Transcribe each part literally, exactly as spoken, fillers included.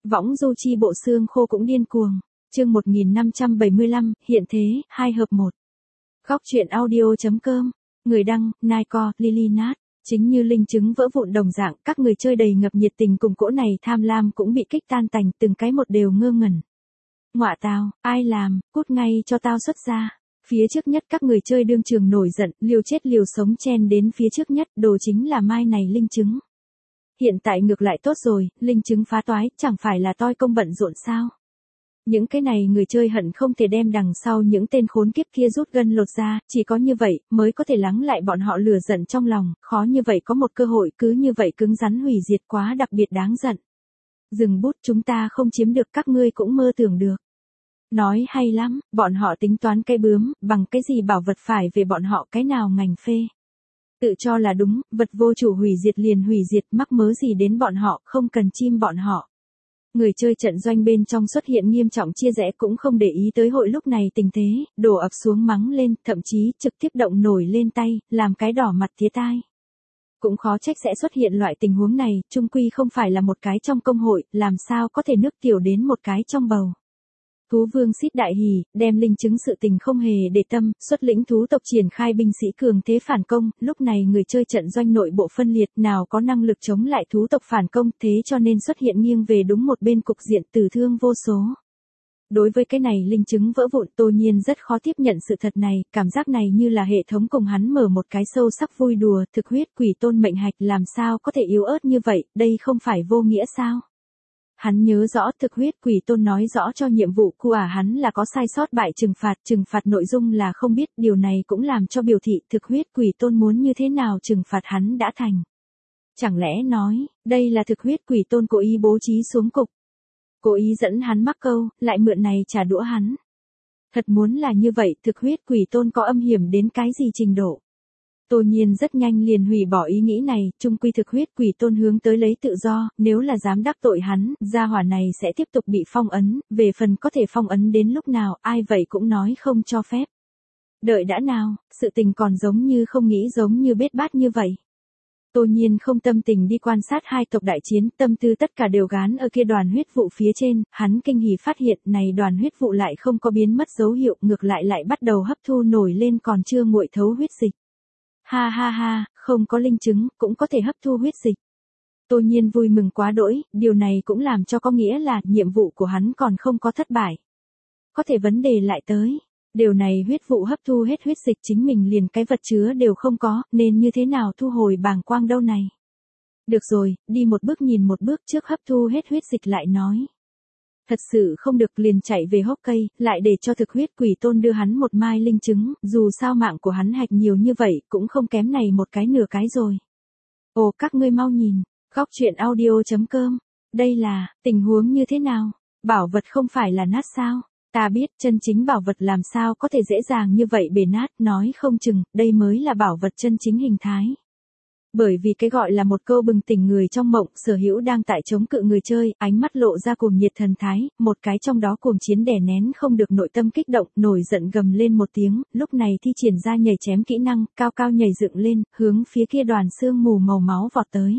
Võng du chi bộ xương khô cũng điên cuồng. Chương một nghìn năm trăm bảy mươi lăm, hiện thế, hai hợp một. Góc truyện audio.com. Người đăng, Naiko, Lily Nat. Chính như linh chứng vỡ vụn đồng dạng, các người chơi đầy ngập nhiệt tình cùng cỗ này tham lam cũng bị kích tan tành, từng cái một đều ngơ ngẩn. Ngọa tào, ai làm, cút ngay cho tao xuất ra. Phía trước nhất các người chơi đương trường nổi giận, liều chết liều sống chen đến phía trước nhất, đồ chính là mai này linh chứng. Hiện tại ngược lại tốt rồi, linh chứng phá toái, chẳng phải là toi công bận rộn sao. Những cái này người chơi hận không thể đem đằng sau những tên khốn kiếp kia rút gân lột ra, chỉ có như vậy, mới có thể lắng lại bọn họ lửa giận trong lòng, khó như vậy có một cơ hội cứ như vậy cứng rắn hủy diệt quá đặc biệt đáng giận. Dừng bút, chúng ta không chiếm được các ngươi cũng mơ tưởng được. Nói hay lắm, bọn họ tính toán cái bướm, bằng cái gì bảo vật phải về bọn họ cái nào ngành phê. Tự cho là đúng, vật vô chủ hủy diệt liền hủy diệt, mắc mớ gì đến bọn họ, không cần chim bọn họ. Người chơi trận doanh bên trong xuất hiện nghiêm trọng chia rẽ cũng không để ý tới hội lúc này tình thế, đổ ập xuống mắng lên, thậm chí trực tiếp động nổi lên tay, làm cái đỏ mặt tía tai. Cũng khó trách sẽ xuất hiện loại tình huống này, chung quy không phải là một cái trong công hội, làm sao có thể nước tiểu đến một cái trong bầu. Thú vương xít đại hỉ, đem linh chứng sự tình không hề để tâm, xuất lĩnh thú tộc triển khai binh sĩ cường thế phản công, lúc này người chơi trận doanh nội bộ phân liệt nào có năng lực chống lại thú tộc phản công, thế cho nên xuất hiện nghiêng về đúng một bên cục diện tử thương vô số. Đối với cái này linh chứng vỡ vụn, Tô Nhiên rất khó tiếp nhận sự thật này, cảm giác này như là hệ thống cùng hắn mở một cái sâu sắc vui đùa, thực huyết quỷ tôn mệnh hạch làm sao có thể yếu ớt như vậy, đây không phải vô nghĩa sao? Hắn nhớ rõ thực huyết quỷ tôn nói rõ cho nhiệm vụ của ả hắn là có sai sót bại trừng phạt, trừng phạt nội dung là không biết, điều này cũng làm cho biểu thị thực huyết quỷ tôn muốn như thế nào trừng phạt hắn đã thành. Chẳng lẽ nói, đây là thực huyết quỷ tôn cố ý bố trí xuống cục. Cố ý dẫn hắn mắc câu, lại mượn này trả đũa hắn. Thật muốn là như vậy, thực huyết quỷ tôn có âm hiểm đến cái gì trình độ. Tô Nhiên rất nhanh liền hủy bỏ ý nghĩ này, chung quy thực huyết quỷ tôn hướng tới lấy tự do, nếu là dám đắc tội hắn, gia hỏa này sẽ tiếp tục bị phong ấn, về phần có thể phong ấn đến lúc nào, ai vậy cũng nói không cho phép. Đợi đã nào, sự tình còn giống như không nghĩ giống như bết bát như vậy. Tô Nhiên không tâm tình đi quan sát hai tộc đại chiến, tâm tư tất cả đều gán ở kia đoàn huyết vụ phía trên, hắn kinh hỉ phát hiện này đoàn huyết vụ lại không có biến mất dấu hiệu, ngược lại lại bắt đầu hấp thu nổi lên còn chưa nguội thấu huyết dịch. Ha ha ha, không có linh chứng, cũng có thể hấp thu huyết dịch. Tô Nhiên vui mừng quá đỗi, điều này cũng làm cho có nghĩa là nhiệm vụ của hắn còn không có thất bại. Có thể vấn đề lại tới. Điều này huyết vụ hấp thu hết huyết dịch chính mình liền cái vật chứa đều không có, nên như thế nào thu hồi bàng quang đâu này. Được rồi, đi một bước nhìn một bước trước hấp thu hết huyết dịch lại nói. Thật sự không được liền chạy về hốc cây, lại để cho thực huyết quỷ tôn đưa hắn một mai linh chứng, dù sao mạng của hắn hạch nhiều như vậy, cũng không kém này một cái nửa cái rồi. Ồ các ngươi mau nhìn, góc truyện audio.com, đây là, tình huống như thế nào, bảo vật không phải là nát sao, ta biết chân chính bảo vật làm sao có thể dễ dàng như vậy bể nát, nói không chừng, đây mới là bảo vật chân chính hình thái. Bởi vì cái gọi là một câu bừng tỉnh người trong mộng, Sở Hữu đang tại chống cự người chơi, ánh mắt lộ ra cuồng nhiệt thần thái, một cái trong đó cuồng chiến đè nén không được nội tâm kích động, nổi giận gầm lên một tiếng, lúc này thi triển ra nhảy chém kỹ năng, cao cao nhảy dựng lên, hướng phía kia đoàn sương mù màu máu vọt tới.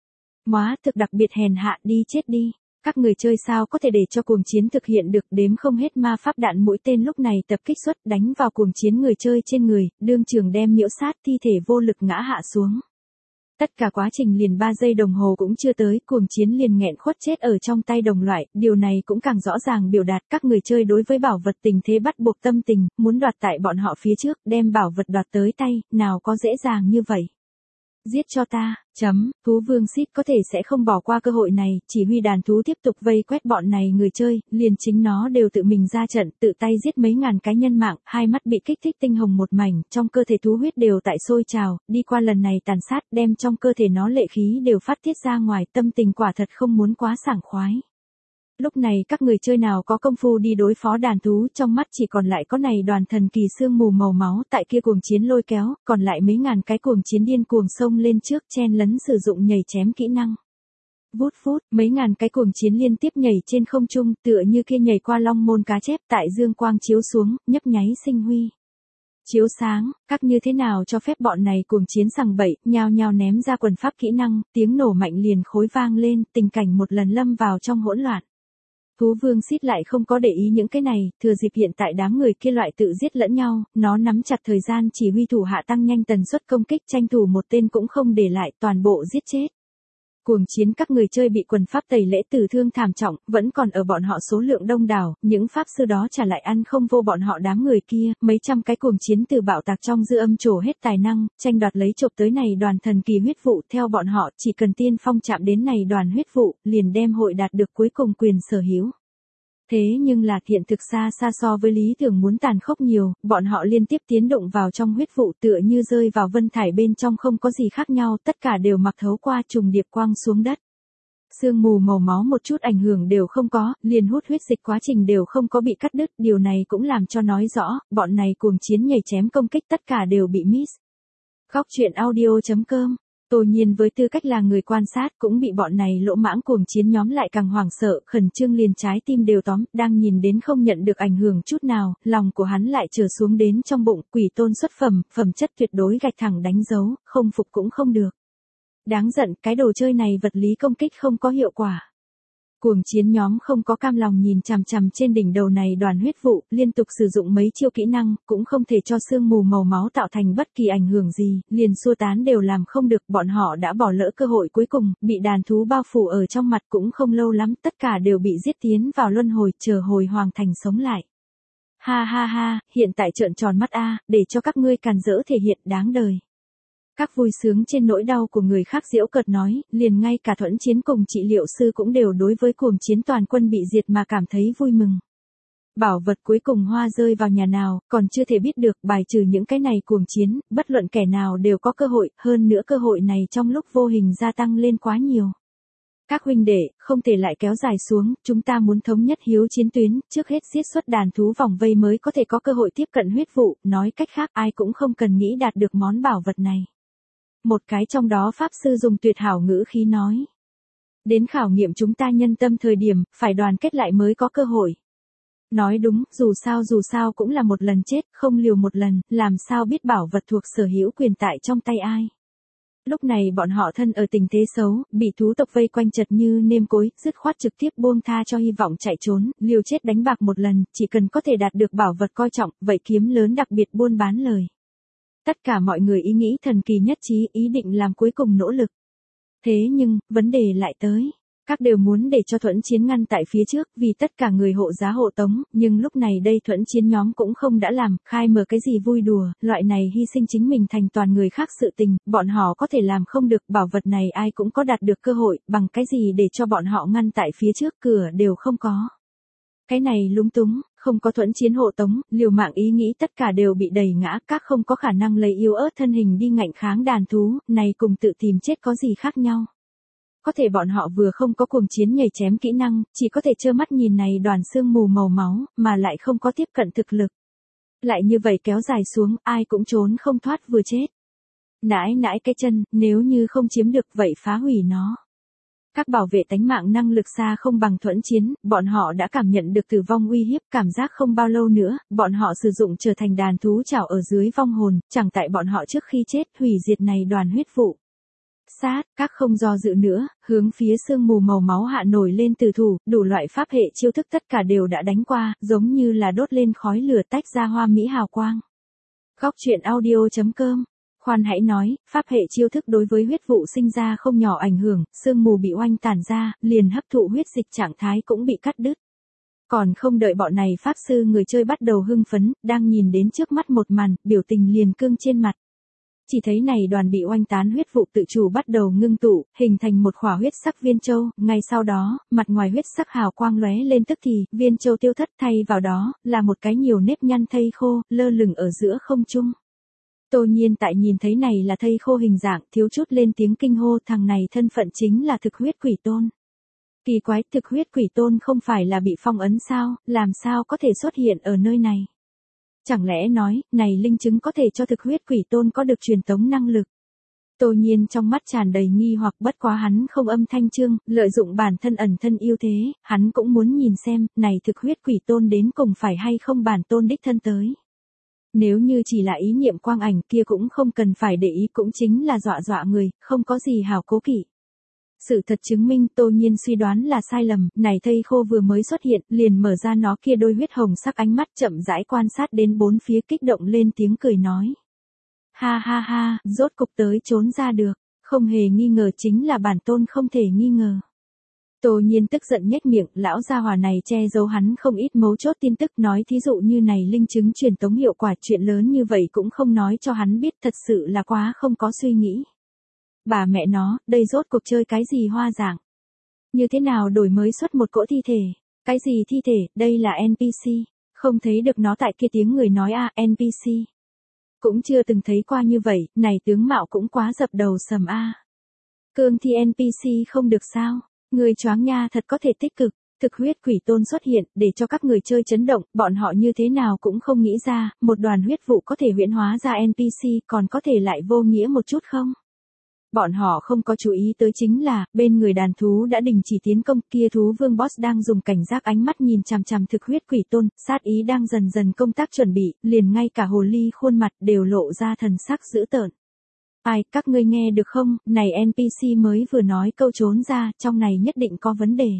Móa thực đặc biệt hèn hạ, đi chết đi. Các người chơi sao có thể để cho cuồng chiến thực hiện được, đếm không hết ma pháp đạn mũi tên lúc này tập kích xuất đánh vào cuồng chiến người chơi trên người, đương trường đem miễu sát, thi thể vô lực ngã hạ xuống. Tất cả quá trình liền ba giây đồng hồ cũng chưa tới, cuồng chiến liền nghẹn khuất chết ở trong tay đồng loại, điều này cũng càng rõ ràng biểu đạt các người chơi đối với bảo vật tình thế bắt buộc tâm tình, muốn đoạt tại bọn họ phía trước, đem bảo vật đoạt tới tay, nào có dễ dàng như vậy. Giết cho ta, chấm, thú vương xít có thể sẽ không bỏ qua cơ hội này, chỉ huy đàn thú tiếp tục vây quét bọn này người chơi, liền chính nó đều tự mình ra trận, tự tay giết mấy ngàn cái nhân mạng, hai mắt bị kích thích tinh hồng một mảnh, trong cơ thể thú huyết đều tại sôi trào, đi qua lần này tàn sát, đem trong cơ thể nó lệ khí đều phát tiết ra ngoài, tâm tình quả thật không muốn quá sảng khoái. Lúc này các người chơi nào có công phu đi đối phó đàn thú, trong mắt chỉ còn lại có này đoàn thần kỳ sương mù màu máu, tại kia cuồng chiến lôi kéo, còn lại mấy ngàn cái cuồng chiến điên cuồng xông lên trước chen lấn sử dụng nhảy chém kỹ năng. Vút phút, mấy ngàn cái cuồng chiến liên tiếp nhảy trên không trung, tựa như kia nhảy qua long môn cá chép tại dương quang chiếu xuống, nhấp nháy sinh huy. Chiếu sáng, các như thế nào cho phép bọn này cuồng chiến sằng bậy, nhao nhao ném ra quần pháp kỹ năng, tiếng nổ mạnh liền khối vang lên, tình cảnh một lần lâm vào trong hỗn loạn. Thú vương xít lại không có để ý những cái này, thừa dịp hiện tại đám người kia loại tự giết lẫn nhau, nó nắm chặt thời gian chỉ huy thủ hạ tăng nhanh tần suất công kích, tranh thủ một tên cũng không để lại, toàn bộ giết chết. Cuồng chiến các người chơi bị quần pháp tẩy lễ tử thương thảm trọng, vẫn còn ở bọn họ số lượng đông đảo, những pháp sư đó trả lại ăn không vô bọn họ đám người kia, mấy trăm cái cuồng chiến từ bạo tạc trong dư âm trổ hết tài năng, tranh đoạt lấy chộp tới này đoàn thần kỳ huyết vụ, theo bọn họ chỉ cần tiên phong chạm đến này đoàn huyết vụ, liền đem hội đạt được cuối cùng quyền sở hữu. Thế nhưng là hiện thực xa xa so với lý tưởng muốn tàn khốc nhiều, bọn họ liên tiếp tiến động vào trong huyết vụ tựa như rơi vào vân thải bên trong không có gì khác nhau, tất cả đều mặc thấu qua trùng điệp quang xuống đất. Sương mù màu máu một chút ảnh hưởng đều không có, liền hút huyết dịch quá trình đều không có bị cắt đứt, điều này cũng làm cho nói rõ, bọn này cuồng chiến nhảy chém công kích tất cả đều bị miss. Khóc chuyện audio chấm com. Tô Nhiên với tư cách là người quan sát cũng bị bọn này lỗ mãng cuồng chiến nhóm lại càng hoảng sợ, khẩn trương liền trái tim đều tóm, đang nhìn đến không nhận được ảnh hưởng chút nào, lòng của hắn lại trở xuống đến trong bụng, quỷ tôn xuất phẩm, phẩm chất tuyệt đối gạch thẳng đánh dấu, không phục cũng không được. Đáng giận, cái đồ chơi này vật lý công kích không có hiệu quả. Cuồng chiến nhóm không có cam lòng nhìn chằm chằm trên đỉnh đầu này đoàn huyết vụ, liên tục sử dụng mấy chiêu kỹ năng, cũng không thể cho sương mù màu máu tạo thành bất kỳ ảnh hưởng gì, liền xua tán đều làm không được, bọn họ đã bỏ lỡ cơ hội cuối cùng, bị đàn thú bao phủ ở trong mặt cũng không lâu lắm, tất cả đều bị giết tiến vào luân hồi, chờ hồi hoàng thành sống lại. Ha ha ha, hiện tại trợn tròn mắt a, để cho các ngươi càn rỡ thể hiện đáng đời. Các vui sướng trên nỗi đau của người khác giễu cợt nói, liền ngay cả Thuẫn Chiến cùng trị liệu sư cũng đều đối với cuồng chiến toàn quân bị diệt mà cảm thấy vui mừng. Bảo vật cuối cùng hoa rơi vào nhà nào, còn chưa thể biết được, bài trừ những cái này cuồng chiến, bất luận kẻ nào đều có cơ hội, hơn nữa cơ hội này trong lúc vô hình gia tăng lên quá nhiều. Các huynh đệ, không thể lại kéo dài xuống, chúng ta muốn thống nhất hiếu chiến tuyến, trước hết giết xuất đàn thú vòng vây mới có thể có cơ hội tiếp cận huyết vụ, nói cách khác ai cũng không cần nghĩ đạt được món bảo vật này. Một cái trong đó pháp sư dùng tuyệt hảo ngữ khí nói. Đến khảo nghiệm chúng ta nhân tâm thời điểm, phải đoàn kết lại mới có cơ hội. Nói đúng, dù sao dù sao cũng là một lần chết, không liều một lần, làm sao biết bảo vật thuộc sở hữu quyền tại trong tay ai. Lúc này bọn họ thân ở tình thế xấu, bị thú tộc vây quanh chật như nêm cối, dứt khoát trực tiếp buông tha cho hy vọng chạy trốn, liều chết đánh bạc một lần, chỉ cần có thể đạt được bảo vật coi trọng, vậy kiếm lớn đặc biệt buôn bán lời. Tất cả mọi người ý nghĩ thần kỳ nhất trí, ý định làm cuối cùng nỗ lực. Thế nhưng, vấn đề lại tới. Các đều muốn để cho Thuẫn Chiến ngăn tại phía trước, vì tất cả người hộ giá hộ tống, nhưng lúc này đây Thuẫn Chiến nhóm cũng không đã làm, khai mở cái gì vui đùa, loại này hy sinh chính mình thành toàn người khác sự tình, bọn họ có thể làm không được, bảo vật này ai cũng có đạt được cơ hội, bằng cái gì để cho bọn họ ngăn tại phía trước, cửa đều không có. Cái này lúng túng, không có Thuẫn Chiến hộ tống, liều mạng ý nghĩ tất cả đều bị đẩy ngã, các không có khả năng lấy yếu ớt thân hình đi ngạnh kháng đàn thú, này cùng tự tìm chết có gì khác nhau. Có thể bọn họ vừa không có cuồng chiến nhảy chém kỹ năng, chỉ có thể trơ mắt nhìn này đoàn sương mù màu máu, mà lại không có tiếp cận thực lực. Lại như vậy kéo dài xuống, ai cũng trốn không thoát vừa chết. Nãi nãi cái chân, nếu như không chiếm được vậy phá hủy nó. Các bảo vệ tánh mạng năng lực xa không bằng Thuẫn Chiến, bọn họ đã cảm nhận được tử vong uy hiếp, cảm giác không bao lâu nữa, bọn họ sử dụng trở thành đàn thú chảo ở dưới vong hồn, chẳng tại bọn họ trước khi chết, hủy diệt này đoàn huyết vụ. Sát, các không do dự nữa, hướng phía sương mù màu máu hạ nổi lên từ thủ, đủ loại pháp hệ chiêu thức tất cả đều đã đánh qua, giống như là đốt lên khói lửa tách ra hoa mỹ hào quang. Khóc chuyện audio chấm com. Khoan hãy nói, pháp hệ chiêu thức đối với huyết vụ sinh ra không nhỏ ảnh hưởng, sương mù bị oanh tản ra, liền hấp thụ huyết dịch trạng thái cũng bị cắt đứt. Còn không đợi bọn này pháp sư người chơi bắt đầu hưng phấn, đang nhìn đến trước mắt một màn, biểu tình liền cương trên mặt. Chỉ thấy này đoàn bị oanh tán huyết vụ tự chủ bắt đầu ngưng tụ, hình thành một khỏa huyết sắc viên châu, ngay sau đó, mặt ngoài huyết sắc hào quang lóe lên tức thì, viên châu tiêu thất thay vào đó, là một cái nhiều nếp nhăn thây khô, lơ lửng ở giữa không trung. Tô Nhiên tại nhìn thấy này là thây khô hình dạng, thiếu chút lên tiếng kinh hô, thằng này thân phận chính là thực huyết quỷ tôn. Kỳ quái, thực huyết quỷ tôn không phải là bị phong ấn sao, làm sao có thể xuất hiện ở nơi này? Chẳng lẽ nói, này linh chứng có thể cho thực huyết quỷ tôn có được truyền tống năng lực? Tô Nhiên trong mắt tràn đầy nghi hoặc, bất quá hắn không âm thanh chương, lợi dụng bản thân ẩn thân ưu thế, hắn cũng muốn nhìn xem, này thực huyết quỷ tôn đến cùng phải hay không bản tôn đích thân tới. Nếu như chỉ là ý niệm quang ảnh kia cũng không cần phải để ý, cũng chính là dọa dọa người, không có gì hảo cố kỵ. Sự thật chứng minh Tô Nhiên suy đoán là sai lầm, này thây khô vừa mới xuất hiện, liền mở ra nó kia đôi huyết hồng sắc ánh mắt chậm rãi quan sát đến bốn phía kích động lên tiếng cười nói. Ha ha ha, rốt cục tới trốn ra được, không hề nghi ngờ chính là bản tôn không thể nghi ngờ. Tô Nhiên tức giận nhếch miệng, lão gia hỏa này che giấu hắn không ít mấu chốt tin tức, nói thí dụ như này linh chứng truyền tống hiệu quả, chuyện lớn như vậy cũng không nói cho hắn biết, thật sự là quá không có suy nghĩ. Bà mẹ nó, đây rốt cuộc chơi cái gì hoa dạng? Như thế nào đổi mới xuất một cỗ thi thể? Cái gì thi thể, đây là en pê xê, không thấy được nó tại kia tiếng người nói a, en pê xê. Cũng chưa từng thấy qua như vậy, này tướng mạo cũng quá dập đầu sầm a. Cương thi en pê xê không được sao? Người choáng nha, thật có thể tích cực. Thực huyết quỷ tôn xuất hiện, để cho các người chơi chấn động, bọn họ như thế nào cũng không nghĩ ra, một đoàn huyết vụ có thể huyễn hóa ra en pê xê, còn có thể lại vô nghĩa một chút không? Bọn họ không có chú ý tới chính là, bên người đàn thú đã đình chỉ tiến công, kia thú vương boss đang dùng cảnh giác ánh mắt nhìn chằm chằm thực huyết quỷ tôn, sát ý đang dần dần công tác chuẩn bị, liền ngay cả hồ ly khuôn mặt đều lộ ra thần sắc dữ tợn. Ai, các ngươi nghe được không, này en pê xê mới vừa nói câu trốn ra, trong này nhất định có vấn đề.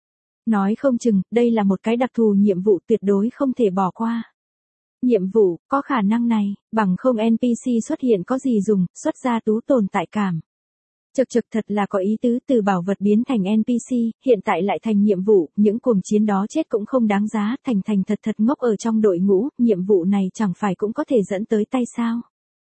Nói không chừng, đây là một cái đặc thù nhiệm vụ tuyệt đối không thể bỏ qua. Nhiệm vụ, có khả năng này, bằng không en pê xê xuất hiện có gì dùng, xuất ra tú tồn tại cảm. Chật chật thật là có ý tứ, từ bảo vật biến thành en pê xê, hiện tại lại thành nhiệm vụ, những cuồng chiến đó chết cũng không đáng giá, thành thành thật thật ngốc ở trong đội ngũ, nhiệm vụ này chẳng phải cũng có thể dẫn tới tay sao.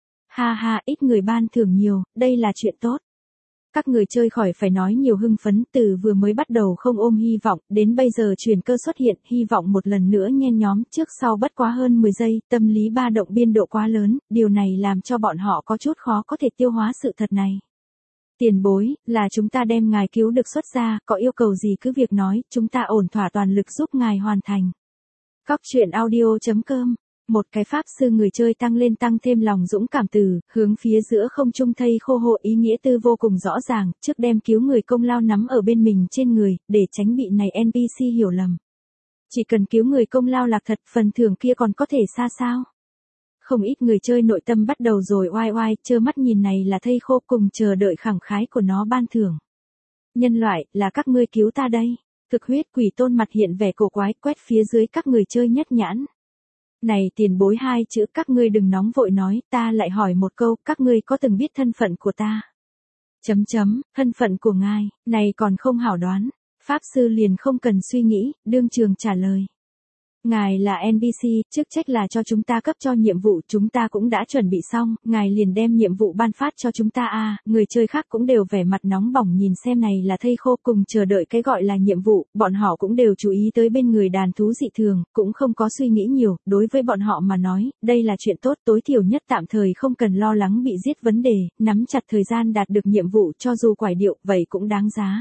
Ha ha, ít người ban thưởng nhiều, đây là chuyện tốt. Các người chơi khỏi phải nói nhiều hưng phấn, từ vừa mới bắt đầu không ôm hy vọng, đến bây giờ truyền cơ xuất hiện, hy vọng một lần nữa nhen nhóm, trước sau bất quá hơn mười giây, tâm lý ba động biên độ quá lớn, điều này làm cho bọn họ có chút khó có thể tiêu hóa sự thật này. Tiền bối, là chúng ta đem ngài cứu được xuất ra, có yêu cầu gì cứ việc nói, chúng ta ổn thỏa toàn lực giúp ngài hoàn thành. Cóc truyện audio chấm com. Một cái pháp sư người chơi tăng lên tăng thêm lòng dũng cảm từ, hướng phía giữa không trung thây khô hộ ý nghĩa tư vô cùng rõ ràng, trước đem cứu người công lao nắm ở bên mình trên người, để tránh bị này en pê xê hiểu lầm. Chỉ cần cứu người công lao lạc thật, phần thưởng kia còn có thể xa sao. Không ít người chơi nội tâm bắt đầu rồi oai oai, trơ mắt nhìn này là thây khô cùng chờ đợi khẳng khái của nó ban thưởng. Nhân loại, là các ngươi cứu ta đây. Thực huyết quỷ tôn mặt hiện vẻ cổ quái, quét phía dưới các người chơi nhất nhãn. Này tiền bối hai chữ, các ngươi đừng nóng vội nói, ta lại hỏi một câu, các ngươi có từng biết thân phận của ta? Chấm chấm, thân phận của ngài, này còn không hảo đoán. Pháp sư liền không cần suy nghĩ, đương trường trả lời. Ngài là en pê xê, chức trách là cho chúng ta cấp cho nhiệm vụ, chúng ta cũng đã chuẩn bị xong, ngài liền đem nhiệm vụ ban phát cho chúng ta a. À, người chơi khác cũng đều vẻ mặt nóng bỏng nhìn xem này là thây khô cùng chờ đợi cái gọi là nhiệm vụ, bọn họ cũng đều chú ý tới bên người đàn thú dị thường, cũng không có suy nghĩ nhiều, đối với bọn họ mà nói, đây là chuyện tốt, tối thiểu nhất tạm thời không cần lo lắng bị giết vấn đề, nắm chặt thời gian đạt được nhiệm vụ cho dù quải điệu, vậy cũng đáng giá.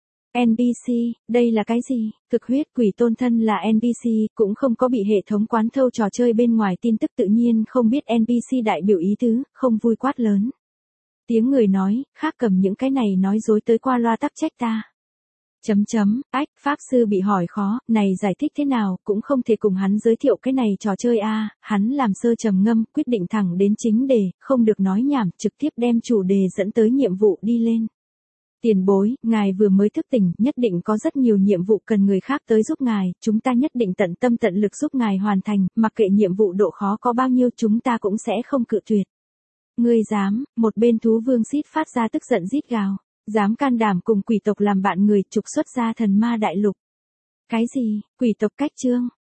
en pê xê, đây là cái gì? Thực huyết quỷ tôn thân là en pê xê, cũng không có bị hệ thống quán thâu trò chơi bên ngoài tin tức tự nhiên không biết en pê xê đại biểu ý tứ, không vui quát lớn. Tiếng người nói, khác cầm những cái này nói dối tới qua loa tắc trách ta. Chấm chấm, ách, pháp sư bị hỏi khó, này giải thích thế nào, cũng không thể cùng hắn giới thiệu cái này trò chơi a. À, hắn làm sơ trầm ngâm, quyết định thẳng đến chính đề, không được nói nhảm, trực tiếp đem chủ đề dẫn tới nhiệm vụ đi lên. Tiền bối, ngài vừa mới thức tỉnh, nhất định có rất nhiều nhiệm vụ cần người khác tới giúp ngài, chúng ta nhất định tận tâm tận lực giúp ngài hoàn thành, mặc kệ nhiệm vụ độ khó có bao nhiêu chúng ta cũng sẽ không cự tuyệt. Ngươi dám, một bên thú vương xít phát ra tức giận rít gào, dám can đảm cùng quỷ tộc làm bạn người trục xuất ra thần ma đại lục. Cái gì, quỷ tộc cách chương,